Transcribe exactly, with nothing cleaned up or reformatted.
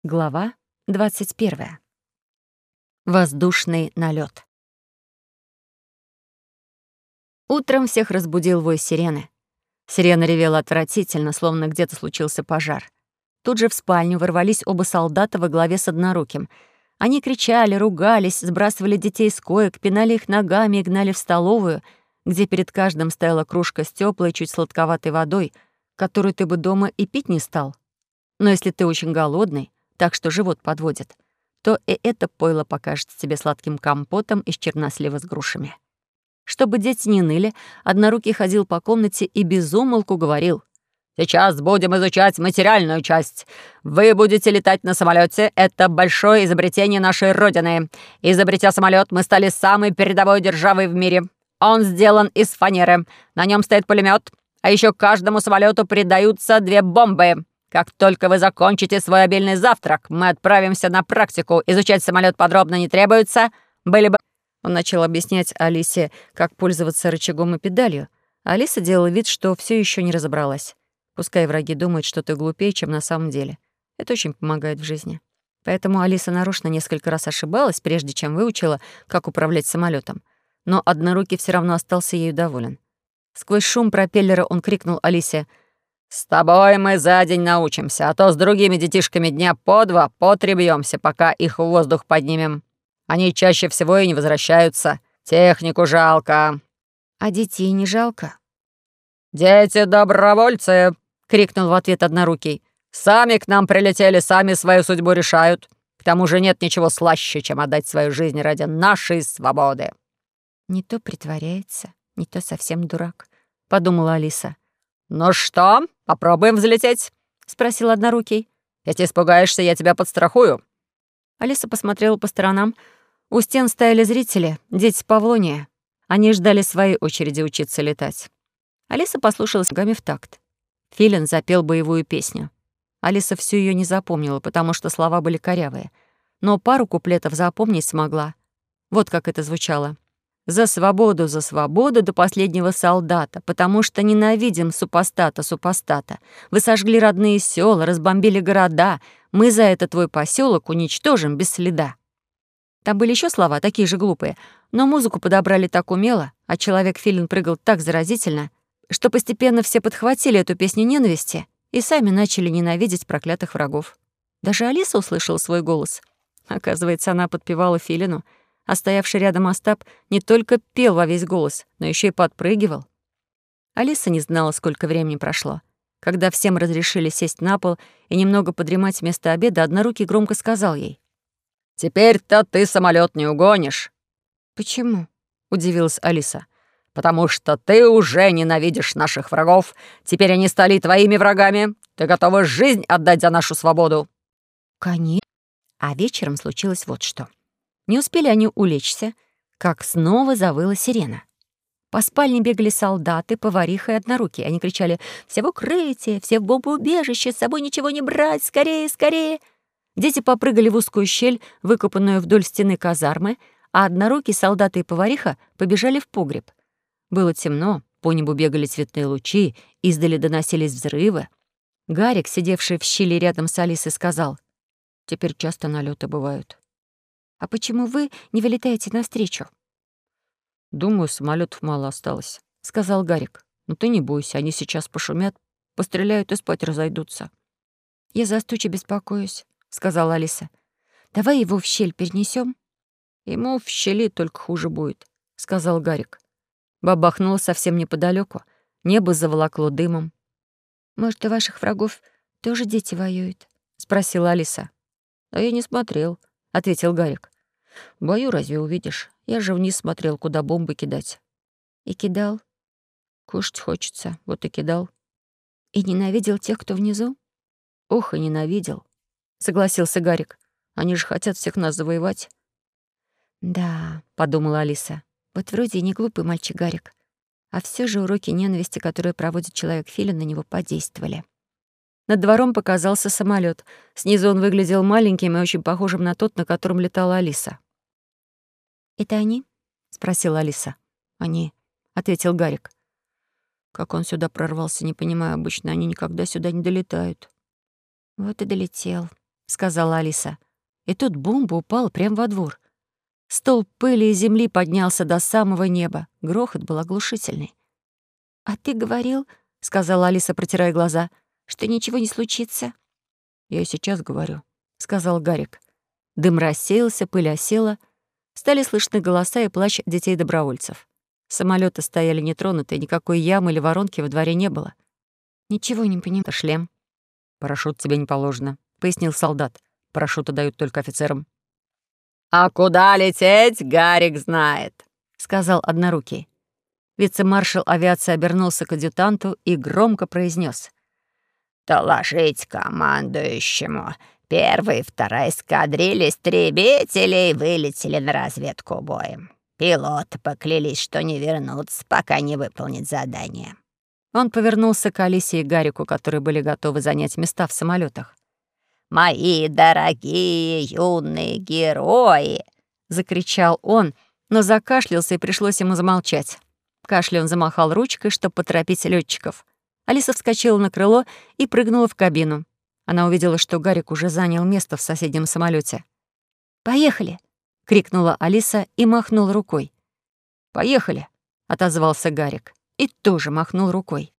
Глава двадцать первая. Воздушный налет. Утром всех разбудил вой сирены. Сирена ревела отвратительно, словно где-то случился пожар. Тут же в спальню ворвались оба солдата во главе с одноруким. Они кричали, ругались, сбрасывали детей с коек, пинали их ногами и гнали в столовую, где перед каждым стояла кружка с теплой, чуть сладковатой водой, которую ты бы дома и пить не стал. Но если ты очень голодный, так что живот подводит, то и это пойло покажется тебе сладким компотом из чернослива с грушами. Чтобы дети не ныли, однорукий ходил по комнате и без умолку говорил: «Сейчас будем изучать материальную часть. Вы будете летать на самолете. Это большое изобретение нашей Родины. Изобретя самолет, мы стали самой передовой державой в мире. Он сделан из фанеры. На нем стоит пулемет, а еще к каждому самолету придаются две бомбы. Как только вы закончите свой обильный завтрак, мы отправимся на практику. Изучать самолет подробно не требуется. Были бы...» Он начал объяснять Алисе, как пользоваться рычагом и педалью. Алиса делала вид, что все еще не разобралась. Пускай враги думают, что ты глупее, чем на самом деле. Это очень помогает в жизни. Поэтому Алиса нарочно несколько раз ошибалась, прежде чем выучила, как управлять самолетом. Но однорукий все равно остался ею доволен. Сквозь шум пропеллера он крикнул Алисе: «С тобой мы за день научимся, а то с другими детишками дня по два, по три бьёмся, пока их в воздух поднимем. Они чаще всего и не возвращаются. Технику жалко». «А детей не жалко?» «Дети добровольцы!» — крикнул в ответ однорукий. «Сами к нам прилетели, сами свою судьбу решают. К тому же нет ничего слаще, чем отдать свою жизнь ради нашей свободы». «Не то притворяется, не то совсем дурак», — подумала Алиса. «Ну что, попробуем взлететь?» — спросил однорукий. «Если испугаешься, я тебя подстрахую». Алиса посмотрела по сторонам. У стен стояли зрители, дети Павлония. Они ждали своей очереди учиться летать. Алиса послушалась ногами в такт. Филин запел боевую песню. Алиса всю ее не запомнила, потому что слова были корявые. Но пару куплетов запомнить смогла. Вот как это звучало. «За свободу, за свободу до последнего солдата, потому что ненавидим супостата, супостата. Вы сожгли родные села, разбомбили города. Мы за это твой поселок уничтожим без следа». Там были еще слова, такие же глупые, но музыку подобрали так умело, а человек-филин прыгал так заразительно, что постепенно все подхватили эту песню ненависти и сами начали ненавидеть проклятых врагов. Даже Алиса услышала свой голос. Оказывается, она подпевала филину, а стоявший рядом Остап не только пел во весь голос, но еще и подпрыгивал. Алиса не знала, сколько времени прошло. Когда всем разрешили сесть на пол и немного подремать вместо обеда, однорукий громко сказал ей: «Теперь-то ты самолет не угонишь». «Почему?» — удивилась Алиса. «Потому что ты уже ненавидишь наших врагов. Теперь они стали твоими врагами. Ты готова жизнь отдать за нашу свободу». «Конечно». А вечером случилось вот что. Не успели они улечься, как снова завыла сирена. По спальне бегали солдаты, повариха и однорукие. Они кричали: «Все в укрытие, все в бомбоубежище, с собой ничего не брать, скорее, скорее!» Дети попрыгали в узкую щель, выкопанную вдоль стены казармы, а однорукие солдаты и повариха побежали в погреб. Было темно, по небу бегали цветные лучи, издали доносились взрывы. Гарик, сидевший в щели рядом с Алисой, сказал: «Теперь часто налеты бывают». «А почему вы не вылетаете навстречу?» «Думаю, самолетов мало осталось», — сказал Гарик. «Но ты не бойся, они сейчас пошумят, постреляют и спать разойдутся». «Я за Стуча беспокоюсь», — сказала Алиса. «Давай его в щель перенесем. «Ему в щели только хуже будет», — сказал Гарик. Бабахнуло совсем неподалеку. Небо заволокло дымом. «Может, у ваших врагов тоже дети воюют?» — спросила Алиса. «А я не смотрел», — ответил Гарик. «В бою разве увидишь? Я же вниз смотрел, куда бомбы кидать». «И кидал?» «Кушать хочется, вот и кидал». «И ненавидел тех, кто внизу?» «Ох, и ненавидел», — согласился Гарик. «Они же хотят всех нас завоевать». «Да», — подумала Алиса, — «вот вроде и не глупый мальчик Гарик, а все же уроки ненависти, которые проводит человек-филин, на него подействовали». Над двором показался самолет. Снизу он выглядел маленьким и очень похожим на тот, на котором летала Алиса. «Это они?» — спросила Алиса. «Они», — ответил Гарик. «Как он сюда прорвался, не понимаю. Обычно они никогда сюда не долетают». «Вот и долетел», — сказала Алиса. И тут бомба упала прямо во двор. Столб пыли и земли поднялся до самого неба. Грохот был оглушительный. «А ты говорил, — сказала Алиса, протирая глаза, — что ничего не случится?» «Я и сейчас говорю», — сказал Гарик. Дым рассеялся, пыль осела. Стали слышны голоса и плач детей-добровольцев. Самолеты стояли нетронутые, никакой ямы или воронки во дворе не было. «Ничего не понимаю. Это шлем». «Парашют тебе не положено», — пояснил солдат. «Парашюты дают только офицерам». «А куда лететь, Гарик знает», — сказал однорукий. Вице-маршал авиации обернулся к адъютанту и громко произнес: «Доложить командующему. Первая и вторая эскадрильи истребителей вылетели на разведку боем. Пилоты поклялись, что не вернутся, пока не выполнят задание». Он повернулся к Алисе и Гарику, которые были готовы занять места в самолетах. «Мои дорогие юные герои!» — закричал он, но закашлялся, и пришлось ему замолчать. Кашля он замахал ручкой, чтобы поторопить летчиков. Алиса вскочила на крыло и прыгнула в кабину. Она увидела, что Гарик уже занял место в соседнем самолете. «Поехали!» — крикнула Алиса и махнула рукой. «Поехали!» — отозвался Гарик и тоже махнул рукой.